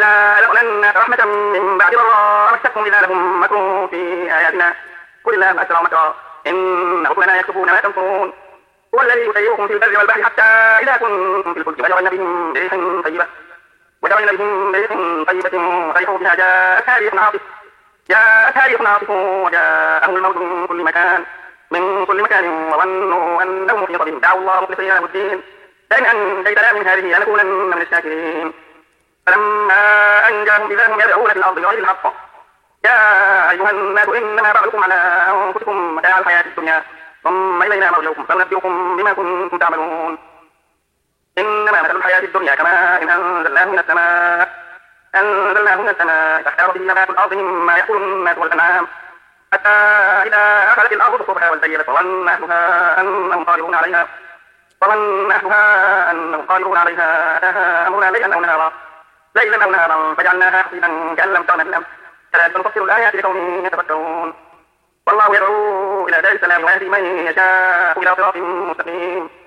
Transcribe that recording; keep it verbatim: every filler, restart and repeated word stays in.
وإذا أذقنا رحمة من بعد ضراء مستهم إذا لهم مكر في آياتنا قل الله أسرع مكرا إن رسلنا يكتبون ما تمكرون هو الذي يسيركم في البر والبحر حتى إذا كنتم في الفلك وجعلنا بهم بريح طيبة وجعلنا بهم بريح طيبة فرحوا بها جاءتها ريح عاصف جاءتها ريح عاصف وجاءهم الموت من كل مكان من كل مكان وظنوا أنهم محيط بهم دعوا الله مخلصين له الدين لئن أنجيتنا من هذه لنكونن من الشاكرين فلما أنجاهم إذا هم يدعون في الأرض بغير الحق يا أيها الناس إنما بعضكم على أنفسكم متاع الحياة الدنيا ثم إلينا مرجعكم فننبئكم بما كنتم تعملون إنما مثل الحياة الدنيا كماء إن أنزلناه من السماء أنزلناه من السماء فاختار به نبات الأرض مما يأكل الناس والأنعام حتى إذا أخذت الأرض زخرفها وزينت وظن أهلها أنهم قادرون عليها وظن أهلها أنهم قادرون عليها أتاها أمرنا ليلا أو نهارا ليلا أو نهارا فجعلناها حصيدا كأن لم تغن بالأمس كذلك نفصل الآيات لقوم يتفكرون والله يدعو إلى دار السلام ويهدي من يشاء إلى صراط مستقيم